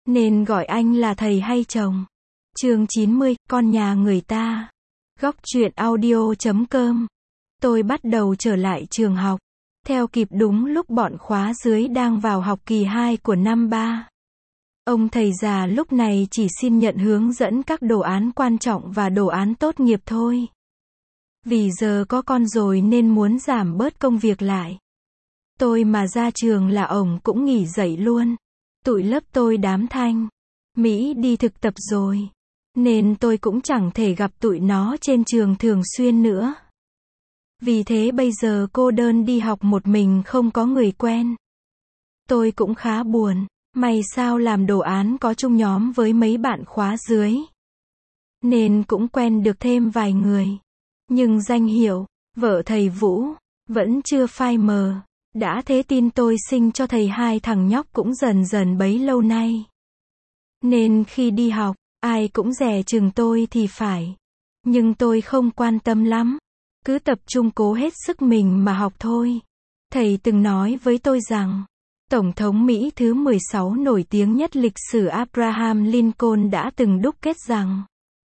nên gọi anh là thầy hay chồng. Chương 90, con nhà người ta. Góc truyện audio.com. Tôi bắt đầu trở lại trường học, theo kịp đúng lúc bọn khóa dưới đang vào học kỳ 2 của năm 3. Ông thầy già lúc này chỉ xin nhận hướng dẫn các đồ án quan trọng và đồ án tốt nghiệp thôi. Vì giờ có con rồi nên muốn giảm bớt công việc lại. Tôi mà ra trường là ổng cũng nghỉ dạy luôn. Tụi lớp tôi đám Thanh, Mỹ đi thực tập rồi, nên tôi cũng chẳng thể gặp tụi nó trên trường thường xuyên nữa. Vì thế bây giờ cô đơn đi học một mình không có người quen. Tôi cũng khá buồn, may sao làm đồ án có chung nhóm với mấy bạn khóa dưới, nên cũng quen được thêm vài người. Nhưng danh hiệu, vợ thầy Vũ, vẫn chưa phai mờ. Đã thế tin tôi sinh cho thầy 2 thằng nhóc cũng dần dần bấy lâu nay. Nên khi đi học, ai cũng dè chừng tôi thì phải. Nhưng tôi không quan tâm lắm. Cứ tập trung cố hết sức mình mà học thôi. Thầy từng nói với tôi rằng, Tổng thống Mỹ thứ 16 nổi tiếng nhất lịch sử Abraham Lincoln đã từng đúc kết rằng,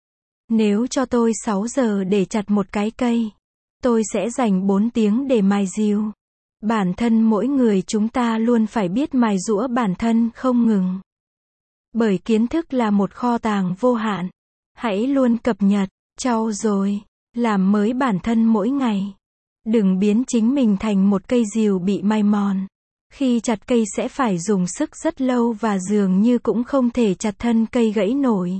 nếu cho tôi 6 giờ để chặt một cái cây, tôi sẽ dành 4 tiếng để mài rìu. Bản thân mỗi người chúng ta luôn phải biết mài giũa bản thân không ngừng. Bởi kiến thức là một kho tàng vô hạn. Hãy luôn cập nhật, trau dồi, làm mới bản thân mỗi ngày. Đừng biến chính mình thành một cây rìu bị mai mòn. Khi chặt cây sẽ phải dùng sức rất lâu và dường như cũng không thể chặt thân cây gãy nổi.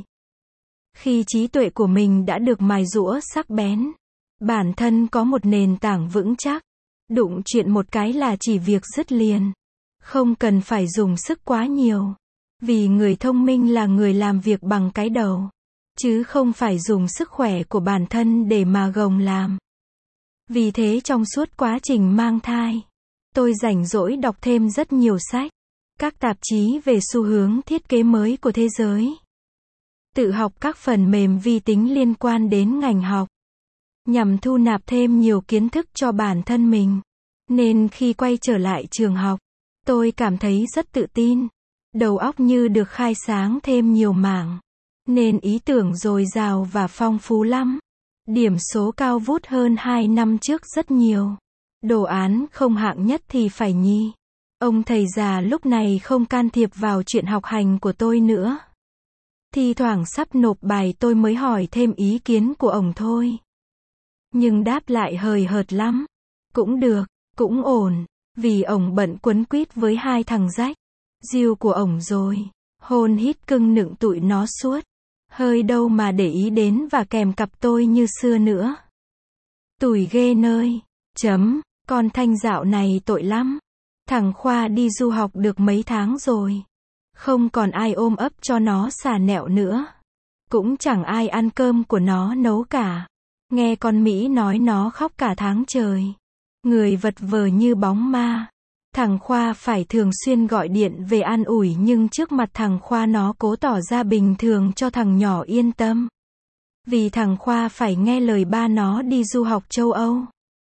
Khi trí tuệ của mình đã được mài giũa sắc bén, bản thân có một nền tảng vững chắc, đụng chuyện một cái là chỉ việc dứt liền. Không cần phải dùng sức quá nhiều. Vì người thông minh là người làm việc bằng cái đầu, chứ không phải dùng sức khỏe của bản thân để mà gồng làm. Vì thế trong suốt quá trình mang thai, tôi rảnh rỗi đọc thêm rất nhiều sách, các tạp chí về xu hướng thiết kế mới của thế giới. Tự học các phần mềm vi tính liên quan đến ngành học, nhằm thu nạp thêm nhiều kiến thức cho bản thân mình. Nên khi quay trở lại trường học, tôi cảm thấy rất tự tin. Đầu óc như được khai sáng thêm nhiều mảng. Nên ý tưởng dồi dào và phong phú lắm. Điểm số cao vút hơn 2 năm trước rất nhiều. Đồ án không hạng nhất thì phải nhì. Ông thầy già lúc này không can thiệp vào chuyện học hành của tôi nữa. Thi thoảng sắp nộp bài tôi mới hỏi thêm ý kiến của ổng thôi. Nhưng đáp lại hời hợt lắm. Cũng được, cũng ổn. Vì ổng bận quấn quýt với 2 thằng rách Diêu của ổng rồi. Hôn hít cưng nựng tụi nó suốt. Hơi đâu mà để ý đến và kèm cặp tôi như xưa nữa. Tủi ghê nơi. Con Thanh dạo này tội lắm. Thằng Khoa đi du học được mấy tháng rồi. Không còn ai ôm ấp cho nó xà nẹo nữa. Cũng chẳng ai ăn cơm của nó nấu cả. Nghe con Mỹ nói nó khóc cả tháng trời. Người vật vờ như bóng ma. Thằng Khoa phải thường xuyên gọi điện về an ủi nhưng trước mặt thằng Khoa nó cố tỏ ra bình thường cho thằng nhỏ yên tâm. Vì thằng Khoa phải nghe lời ba nó đi du học châu Âu.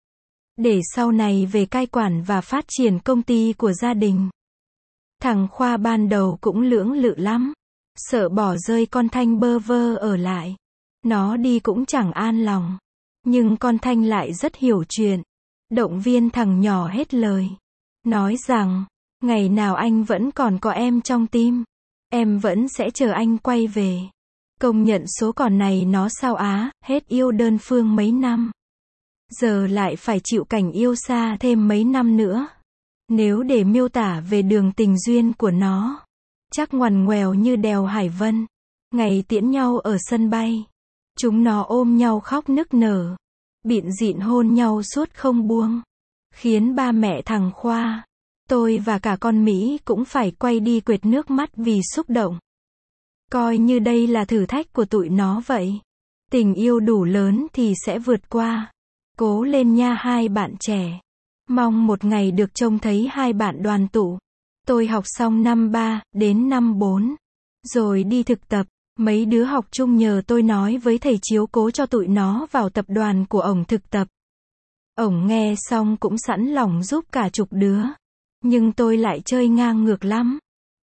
Để sau này về cai quản và phát triển công ty của gia đình. Thằng Khoa ban đầu cũng lưỡng lự lắm. Sợ bỏ rơi con Thanh bơ vơ ở lại. Nó đi cũng chẳng an lòng. Nhưng con Thanh lại rất hiểu chuyện. Động viên thằng nhỏ hết lời. Nói rằng, ngày nào anh vẫn còn có em trong tim. Em vẫn sẽ chờ anh quay về. Công nhận số còn này nó sao á, hết yêu đơn phương mấy năm. Giờ lại phải chịu cảnh yêu xa thêm mấy năm nữa. Nếu để miêu tả về đường tình duyên của nó, chắc ngoằn ngoèo như đèo Hải Vân. Ngày tiễn nhau ở sân bay, chúng nó ôm nhau khóc nức nở. Bịn dịn hôn nhau suốt không buông. Khiến ba mẹ thằng Khoa, tôi và cả con Mỹ cũng phải quay đi quệt nước mắt vì xúc động. Coi như đây là thử thách của tụi nó vậy. Tình yêu đủ lớn thì sẽ vượt qua. Cố lên nha hai bạn trẻ. Mong một ngày được trông thấy hai bạn đoàn tụ. Tôi học xong năm 3 đến năm 4. Rồi đi thực tập. Mấy đứa học chung nhờ tôi nói với thầy chiếu cố cho tụi nó vào tập đoàn của ổng thực tập. Ổng nghe xong cũng sẵn lòng giúp cả chục đứa. Nhưng tôi lại chơi ngang ngược lắm.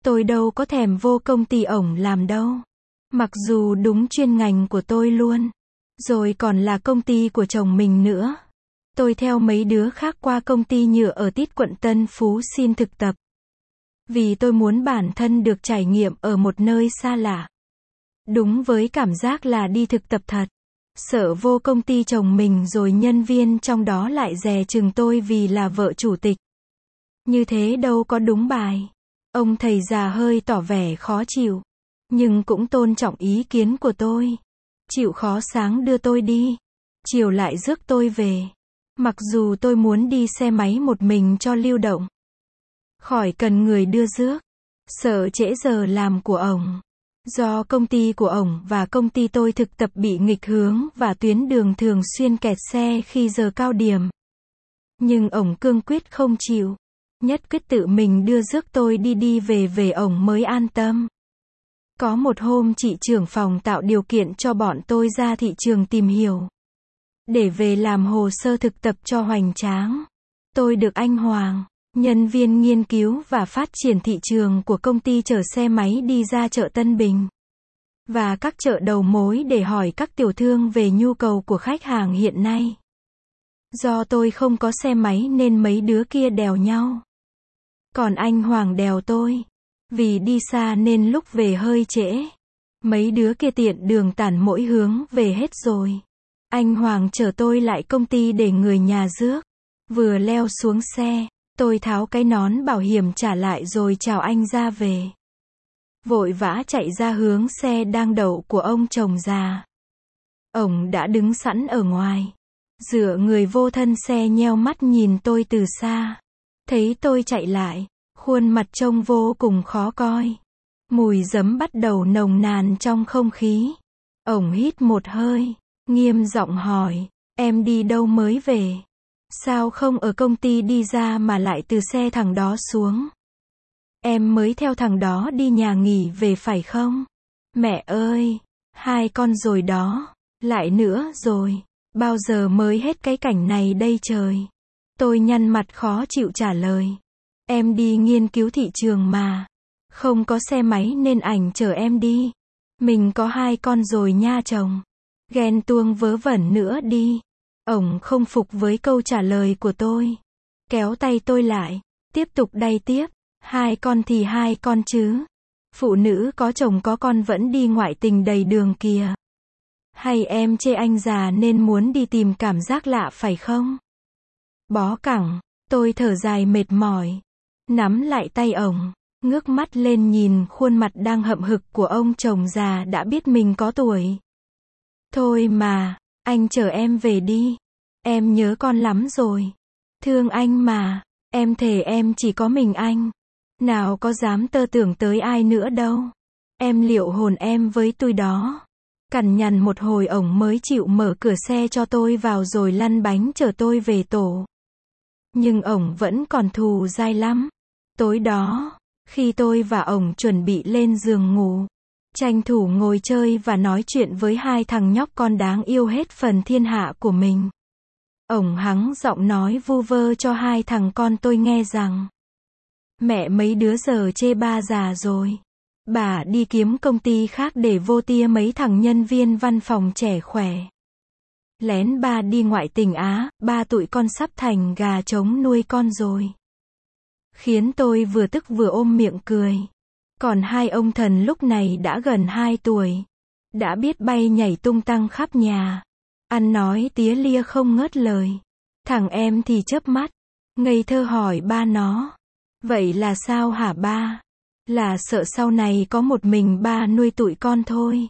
Tôi đâu có thèm vô công ty ổng làm đâu. Mặc dù đúng chuyên ngành của tôi luôn. Rồi còn là công ty của chồng mình nữa. Tôi theo mấy đứa khác qua công ty nhựa ở tít quận Tân Phú xin thực tập. Vì tôi muốn bản thân được trải nghiệm ở một nơi xa lạ. Đúng với cảm giác là đi thực tập thật. Sợ vô công ty chồng mình rồi nhân viên trong đó lại dè chừng tôi vì là vợ chủ tịch. Như thế đâu có đúng bài. Ông thầy già hơi tỏ vẻ khó chịu. Nhưng cũng tôn trọng ý kiến của tôi. Chịu khó sáng đưa tôi đi. Chiều lại rước tôi về. Mặc dù tôi muốn đi xe máy một mình cho lưu động. Khỏi cần người đưa rước. Sợ trễ giờ làm của ổng. Do công ty của ổng và công ty tôi thực tập bị nghịch hướng và tuyến đường thường xuyên kẹt xe khi giờ cao điểm. Nhưng ổng cương quyết không chịu. Nhất quyết tự mình đưa rước tôi đi về ổng mới an tâm. Có một hôm chị trưởng phòng tạo điều kiện cho bọn tôi ra thị trường tìm hiểu. Để về làm hồ sơ thực tập cho hoành tráng. Tôi được anh Hoàng, nhân viên nghiên cứu và phát triển thị trường của công ty chở xe máy đi ra chợ Tân Bình. Và các chợ đầu mối để hỏi các tiểu thương về nhu cầu của khách hàng hiện nay. Do tôi không có xe máy nên mấy đứa kia đèo nhau. Còn anh Hoàng đèo tôi. Vì đi xa nên lúc về hơi trễ. Mấy đứa kia tiện đường tản mỗi hướng về hết rồi. Anh Hoàng chở tôi lại công ty để người nhà rước. Vừa leo xuống xe, tôi tháo cái nón bảo hiểm trả lại rồi chào anh ra về. Vội vã chạy ra hướng xe đang đậu của ông chồng già. Ổng đã đứng sẵn ở ngoài. Dựa người vô thân xe nheo mắt nhìn tôi từ xa. Thấy tôi chạy lại, khuôn mặt trông vô cùng khó coi. Mùi giấm bắt đầu nồng nàn trong không khí. Ổng hít một hơi, nghiêm giọng hỏi, em đi đâu mới về? Sao không ở công ty đi ra mà lại từ xe thằng đó xuống? Em mới theo thằng đó đi nhà nghỉ về phải không? Mẹ ơi, 2 con rồi đó, lại nữa rồi, bao giờ mới hết cái cảnh này đây trời? Tôi nhăn mặt khó chịu trả lời. Em đi nghiên cứu thị trường mà. Không có xe máy nên ảnh chở em đi. Mình có 2 con rồi nha chồng. Ghen tuông vớ vẩn nữa đi. Ổng không phục với câu trả lời của tôi. Kéo tay tôi lại. Tiếp tục đay tiếp. 2 con thì 2 con chứ. Phụ nữ có chồng có con vẫn đi ngoại tình đầy đường kìa. Hay em chê anh già nên muốn đi tìm cảm giác lạ phải không? Bó cẳng. Tôi thở dài mệt mỏi. Nắm lại tay ổng. Ngước mắt lên nhìn khuôn mặt đang hậm hực của ông chồng già đã biết mình có tuổi. Thôi mà, anh chở em về đi. Em nhớ con lắm rồi. Thương anh mà, em thề em chỉ có mình anh. Nào có dám tơ tưởng tới ai nữa đâu. Em liệu hồn em với tôi đó. Cằn nhằn một hồi ổng mới chịu mở cửa xe cho tôi vào rồi lăn bánh chở tôi về tổ. Nhưng ổng vẫn còn thù dai lắm. Tối đó, khi tôi và ổng chuẩn bị lên giường ngủ, tranh thủ ngồi chơi và nói chuyện với 2 thằng nhóc con đáng yêu hết phần thiên hạ của mình. Ổng hắng giọng nói vu vơ cho 2 thằng con tôi nghe rằng mẹ mấy đứa giờ chê ba già rồi. Bà đi kiếm công ty khác để vô tia mấy thằng nhân viên văn phòng trẻ khỏe. Lén ba đi ngoại tình Á, ba tụi con sắp thành gà trống nuôi con rồi. Khiến tôi vừa tức vừa ôm miệng cười. Còn 2 ông thần lúc này đã gần 2 tuổi. Đã biết bay nhảy tung tăng khắp nhà. Ăn nói tía lia không ngớt lời. Thằng em thì chớp mắt. Ngây thơ hỏi ba nó. Vậy là sao hả ba? Là sợ sau này có một mình ba nuôi tụi con thôi.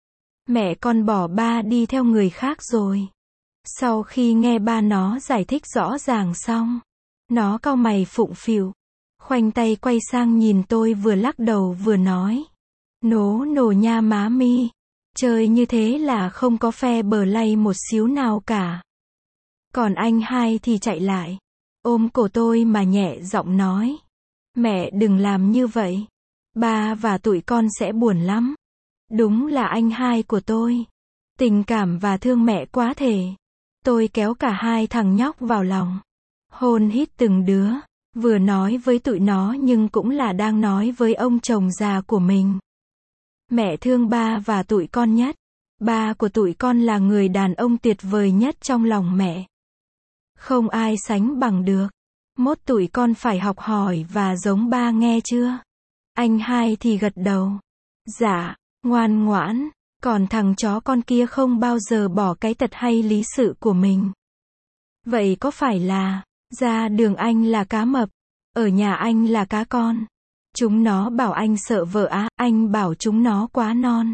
Mẹ con bỏ ba đi theo người khác rồi. Sau khi nghe ba nó giải thích rõ ràng xong, nó cau mày phụng phịu, khoanh tay quay sang nhìn tôi vừa lắc đầu vừa nói. Nố nổ nha má mi. Chơi như thế là không có phe bờ lay một xíu nào cả. Còn anh hai thì chạy lại, ôm cổ tôi mà nhẹ giọng nói. Mẹ đừng làm như vậy. Ba và tụi con sẽ buồn lắm. Đúng là anh hai của tôi. Tình cảm và thương mẹ quá thể. Tôi kéo cả 2 thằng nhóc vào lòng. Hôn hít từng đứa. Vừa nói với tụi nó nhưng cũng là đang nói với ông chồng già của mình. Mẹ thương ba và tụi con nhất. Ba của tụi con là người đàn ông tuyệt vời nhất trong lòng mẹ. Không ai sánh bằng được. Mốt tụi con phải học hỏi và giống ba nghe chưa? Anh hai thì gật đầu. Dạ, ngoan ngoãn. Còn thằng chó con kia không bao giờ bỏ cái tật hay lý sự của mình. Vậy có phải là, ra đường anh là cá mập, ở nhà anh là cá con? Chúng nó bảo anh sợ vợ á, anh bảo chúng nó quá non.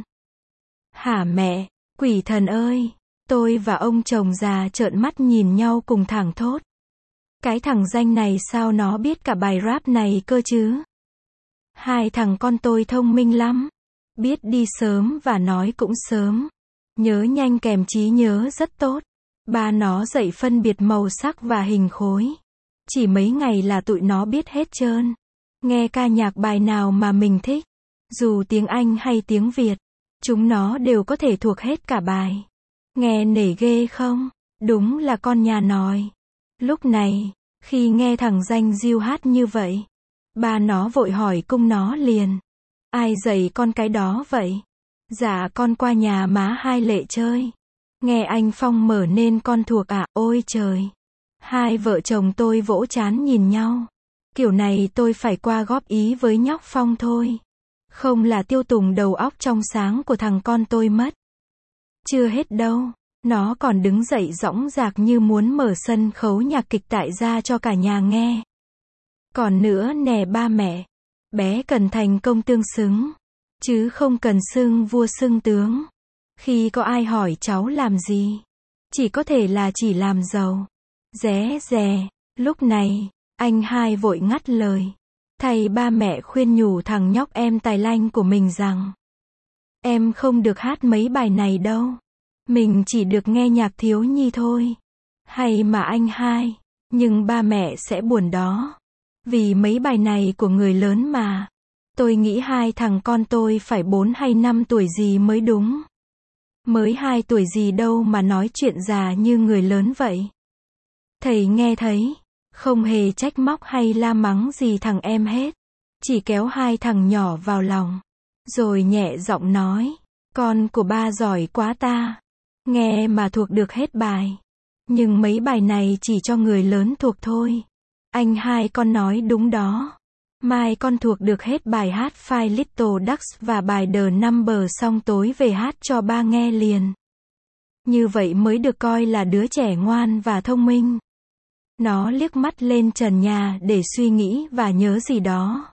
Hả mẹ, quỷ thần ơi! Tôi và ông chồng già trợn mắt nhìn nhau cùng thảng thốt. Cái thằng danh này sao nó biết cả bài rap này cơ chứ? Hai thằng con tôi thông minh lắm. Biết đi sớm và nói cũng sớm. Nhớ nhanh kèm trí nhớ rất tốt. Ba nó dạy phân biệt màu sắc và hình khối. Chỉ mấy ngày là tụi nó biết hết trơn. Nghe ca nhạc bài nào mà mình thích, dù tiếng Anh hay tiếng Việt, chúng nó đều có thể thuộc hết cả bài. Nghe nể ghê không? Đúng là con nhà nòi. Lúc này, khi nghe thằng danh Diêu hát như vậy, ba nó vội hỏi cung nó liền. Ai dạy con cái đó vậy? Dạ con qua nhà má hai Lệ chơi. Nghe anh Phong mở nên con thuộc ạ, ôi trời. Hai vợ chồng tôi vỗ trán nhìn nhau. Kiểu này tôi phải qua góp ý với nhóc Phong thôi. Không là tiêu tùng đầu óc trong sáng của thằng con tôi mất. Chưa hết đâu. Nó còn đứng dậy dõng dạc như muốn mở sân khấu nhạc kịch tại gia cho cả nhà nghe. Còn nữa nè ba mẹ. Bé cần thành công tương xứng. Chứ không cần xưng vua xưng tướng. Khi có ai hỏi cháu làm gì, chỉ có thể là chỉ làm giàu. Ré rè. Lúc này, anh hai vội ngắt lời. Thầy ba mẹ khuyên nhủ thằng nhóc em tài lanh của mình rằng em không được hát mấy bài này đâu. Mình chỉ được nghe nhạc thiếu nhi thôi. Hay mà anh hai, nhưng ba mẹ sẽ buồn đó. Vì mấy bài này của người lớn mà. Tôi nghĩ hai thằng con tôi phải 4 hay 5 tuổi gì mới đúng. Mới 2 tuổi gì đâu mà nói chuyện già như người lớn vậy. Thầy nghe thấy, không hề trách móc hay la mắng gì thằng em hết. Chỉ kéo hai thằng nhỏ vào lòng. Rồi nhẹ giọng nói, con của ba giỏi quá ta. Nghe mà thuộc được hết bài. Nhưng mấy bài này chỉ cho người lớn thuộc thôi. Anh hai con nói đúng đó. Mai con thuộc được hết bài hát Five Little Ducks và bài The Number xong tối về hát cho ba nghe liền. Như vậy mới được coi là đứa trẻ ngoan và thông minh. Nó liếc mắt lên trần nhà để suy nghĩ và nhớ gì đó.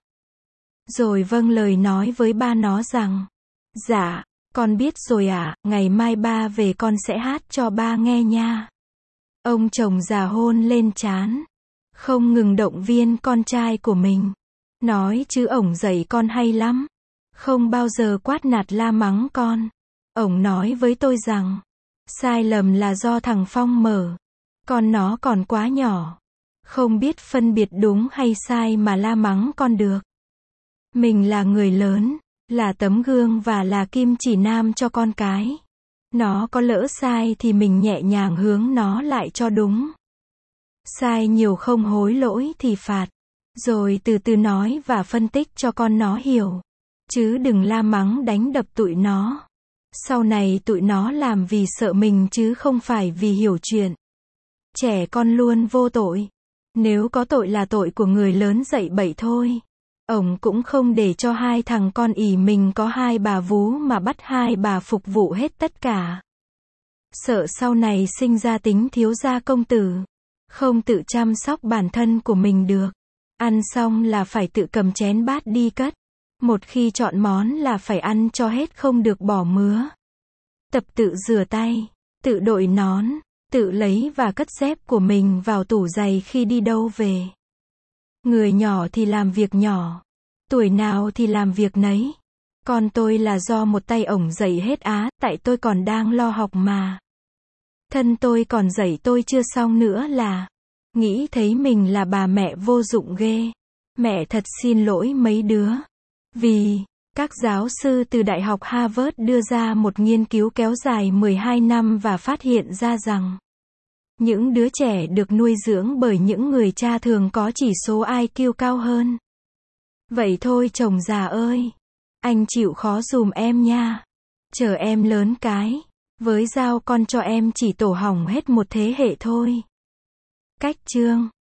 Rồi vâng lời nói với ba nó rằng, dạ, con biết rồi ạ, ngày mai ba về con sẽ hát cho ba nghe nha. Ông chồng già hôn lên trán, không ngừng động viên con trai của mình. Nói chứ ổng dạy con hay lắm. Không bao giờ quát nạt la mắng con. Ổng nói với tôi rằng, sai lầm là do thằng Phong mở. Con nó còn quá nhỏ. Không biết phân biệt đúng hay sai mà la mắng con được. Mình là người lớn, là tấm gương và là kim chỉ nam cho con cái. Nó có lỡ sai thì mình nhẹ nhàng hướng nó lại cho đúng. Sai nhiều không hối lỗi thì phạt. Rồi từ từ nói và phân tích cho con nó hiểu. Chứ đừng la mắng đánh đập tụi nó. Sau này tụi nó làm vì sợ mình chứ không phải vì hiểu chuyện. Trẻ con luôn vô tội. Nếu có tội là tội của người lớn dạy bậy thôi. Ổng cũng không để cho hai thằng con ỷ mình có hai bà vú mà bắt hai bà phục vụ hết tất cả. Sợ sau này sinh ra tính thiếu gia công tử. Không tự chăm sóc bản thân của mình được. Ăn xong là phải tự cầm chén bát đi cất. Một khi chọn món là phải ăn cho hết không được bỏ mứa. Tập tự rửa tay, tự đội nón, tự lấy và cất dép của mình vào tủ giày khi đi đâu về. Người nhỏ thì làm việc nhỏ. Tuổi nào thì làm việc nấy. Còn tôi là do một tay ổng dạy hết á, tại tôi còn đang lo học mà. Thân tôi còn dạy tôi chưa xong nữa là nghĩ thấy mình là bà mẹ vô dụng ghê. Mẹ thật xin lỗi mấy đứa. Vì các giáo sư từ Đại học Harvard đưa ra một nghiên cứu kéo dài 12 năm và phát hiện ra rằng Những đứa trẻ được nuôi dưỡng bởi những người cha thường có chỉ số IQ cao hơn. Vậy thôi chồng già ơi. Anh chịu khó giùm em nha. Chờ em lớn cái. Với giao con cho em chỉ tổ hỏng hết một thế hệ thôi. Cách chương